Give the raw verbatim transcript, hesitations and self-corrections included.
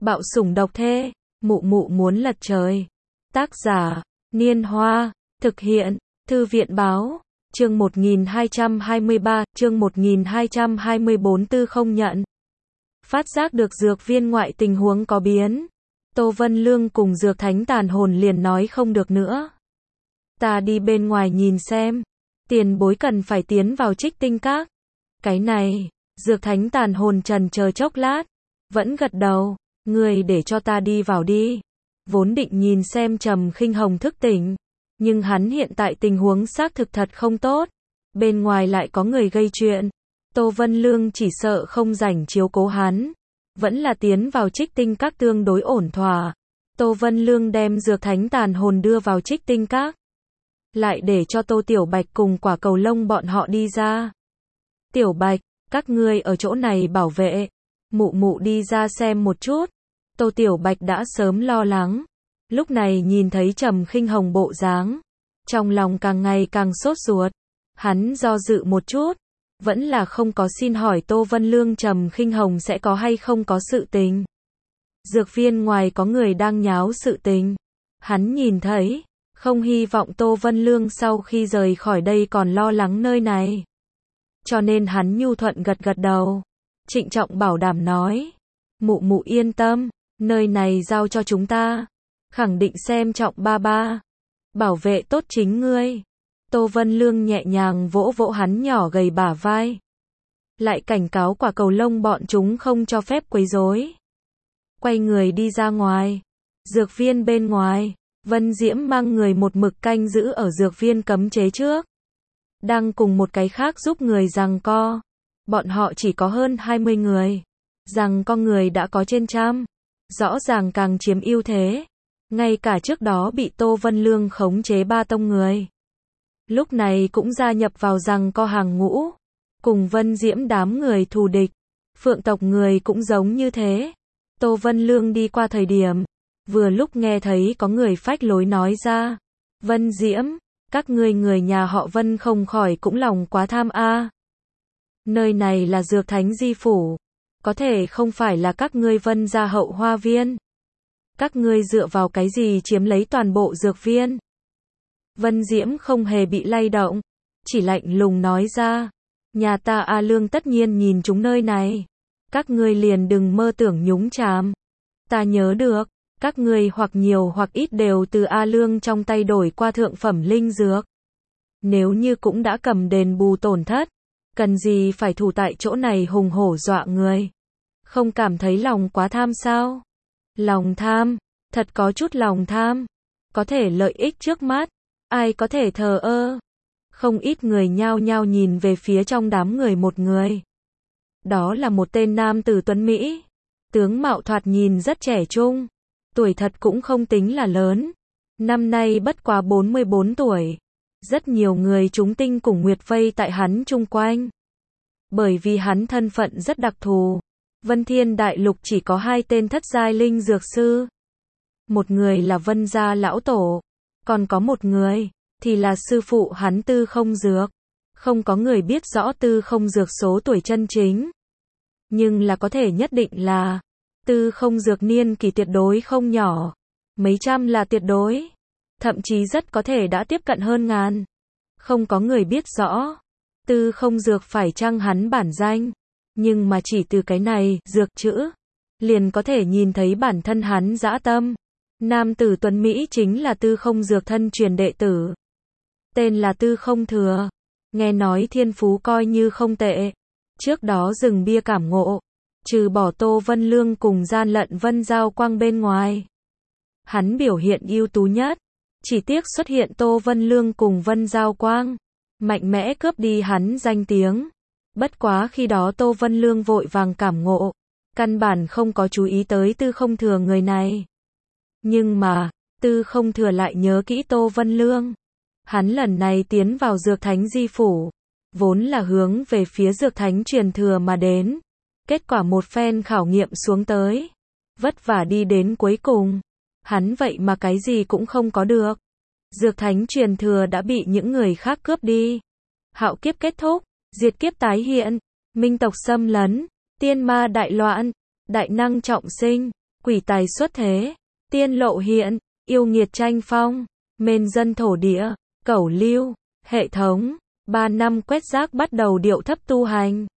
Bạo sủng độc thê, mụ mụ muốn lật trời. Tác giả, Niên Hoa, thực hiện, Thư viện báo, chương một nghìn hai trăm hai mươi ba, chương một nghìn hai trăm hai mươi bốn Tư không nhận. Phát giác được dược viên ngoại tình huống có biến. Tô Vân Lương cùng dược thánh tàn hồn liền nói không được nữa. Ta đi bên ngoài nhìn xem. Tiền bối cần phải tiến vào Trích Tinh Các. Cái này, dược thánh tàn hồn trần chờ chốc lát. Vẫn gật đầu, người để cho ta đi vào đi. Vốn định nhìn xem Trầm Khinh Hồng thức tỉnh. Nhưng hắn hiện tại tình huống xác thực thật không tốt. Bên ngoài lại có người gây chuyện. Tô Vân Lương chỉ sợ không rảnh chiếu cố hắn. Vẫn là tiến vào Trích Tinh Các tương đối ổn thỏa. Tô Vân Lương đem dược thánh tàn hồn đưa vào Trích Tinh Các. Lại để cho Tô Tiểu Bạch cùng Quả Cầu Lông bọn họ đi ra. Tiểu Bạch, các ngươi ở chỗ này bảo vệ. Mụ mụ đi ra xem một chút. Tô Tiểu Bạch đã sớm lo lắng. Lúc này nhìn thấy Trầm Khinh Hồng bộ dáng. Trong lòng càng ngày càng sốt ruột. Hắn do dự một chút. Vẫn là không có xin hỏi Tô Vân Lương Trầm Khinh Hồng sẽ có hay không có sự tình. Dược viên ngoài có người đang nháo sự tình. Hắn nhìn thấy. Không hy vọng Tô Vân Lương sau khi rời khỏi đây còn lo lắng nơi này. Cho nên hắn nhu thuận gật gật đầu. Trịnh trọng bảo đảm nói. Mụ mụ yên tâm. Nơi này giao cho chúng ta. Khẳng định xem trọng ba ba. Bảo vệ tốt chính ngươi. Tô Vân Lương nhẹ nhàng vỗ vỗ hắn nhỏ gầy bả vai. Lại cảnh cáo Quả Cầu Lông bọn chúng không cho phép quấy rối. Quay người đi ra ngoài. Dược viên bên ngoài. Vân Diễm mang người một mực canh giữ ở dược viên cấm chế trước. Đang cùng một cái khác giúp người giằng co. Bọn họ chỉ có hơn hai mươi người. Giằng co người đã có trên trăm. Rõ ràng càng chiếm ưu thế. Ngay cả trước đó bị Tô Vân Lương khống chế ba tông người. Lúc này cũng gia nhập vào giằng co hàng ngũ. Cùng Vân Diễm đám người thù địch. Phượng tộc người cũng giống như thế. Tô Vân Lương đi qua thời điểm. Vừa lúc nghe thấy có người phách lối nói ra. Vân Diễm, các ngươi người nhà họ Vân không khỏi cũng lòng quá tham a. Nơi này là dược thánh di phủ. Có thể không phải là các ngươi Vân gia hậu hoa viên. Các ngươi dựa vào cái gì chiếm lấy toàn bộ dược viên? Vân Diễm không hề bị lay động. Chỉ lạnh lùng nói ra. Nhà ta A Lương tất nhiên nhìn chúng nơi này. Các ngươi liền đừng mơ tưởng nhúng chàm. Ta nhớ được. Các ngươi hoặc nhiều hoặc ít đều từ A Lương trong tay đổi qua thượng phẩm linh dược. Nếu như cũng đã cầm đền bù tổn thất. Cần gì phải thủ tại chỗ này hùng hổ dọa người. Không cảm thấy lòng quá tham sao? Lòng tham. Thật có chút lòng tham. Có thể lợi ích trước mắt. Ai có thể thờ ơ. Không ít người nhao nhao nhìn về phía trong đám người một người. Đó là một tên nam tử tuấn Mỹ. Tướng mạo thoạt nhìn rất trẻ trung. Tuổi thật cũng không tính là lớn. Năm nay bất quá bốn mươi bốn tuổi. Rất nhiều người chúng tinh cùng nguyệt vây tại hắn chung quanh. Bởi vì hắn thân phận rất đặc thù. Vân Thiên Đại Lục chỉ có hai tên thất giai linh dược sư. Một người là Vân gia lão tổ. Còn có một người, thì là sư phụ hắn Tư Không Dược. Không có người biết rõ Tư Không Dược số tuổi chân chính. Nhưng là có thể nhất định là Tư Không Dược niên kỳ tuyệt đối không nhỏ. Mấy trăm là tuyệt đối. Thậm chí rất có thể đã tiếp cận hơn ngàn. Không có người biết rõ Tư Không Dược phải chăng hắn bản danh. Nhưng mà chỉ từ cái này, dược chữ, liền có thể nhìn thấy bản thân hắn dã tâm. Nam tử tuấn Mỹ chính là Tư Không Dược thân truyền đệ tử. Tên là Tư Không Thừa. Nghe nói thiên phú coi như không tệ. Trước đó rừng bia cảm ngộ. Trừ bỏ Tô Vân Lương cùng gian lận Vân Giao Quang bên ngoài. Hắn biểu hiện ưu tú nhất. Chỉ tiếc xuất hiện Tô Vân Lương cùng Vân Giao Quang. Mạnh mẽ cướp đi hắn danh tiếng. Bất quá khi đó Tô Vân Lương vội vàng cảm ngộ. Căn bản không có chú ý tới Tư Không Thừa người này. Nhưng mà, Tư Không Thừa lại nhớ kỹ Tô Vân Lương. Hắn lần này tiến vào dược thánh di phủ. Vốn là hướng về phía dược thánh truyền thừa mà đến. Kết quả một phen khảo nghiệm xuống tới. Vất vả đi đến cuối cùng. Hắn vậy mà cái gì cũng không có được. Dược thánh truyền thừa đã bị những người khác cướp đi. Hạo kiếp kết thúc. Diệt kiếp tái hiện. Minh tộc xâm lấn. Tiên ma đại loạn. Đại năng trọng sinh. quỷ tài xuất thế, tiên lộ hiện, yêu nghiệt tranh phong, mên dân thổ địa, cẩu lưu, hệ thống, ba năm quét rác bắt đầu điệu thấp tu hành.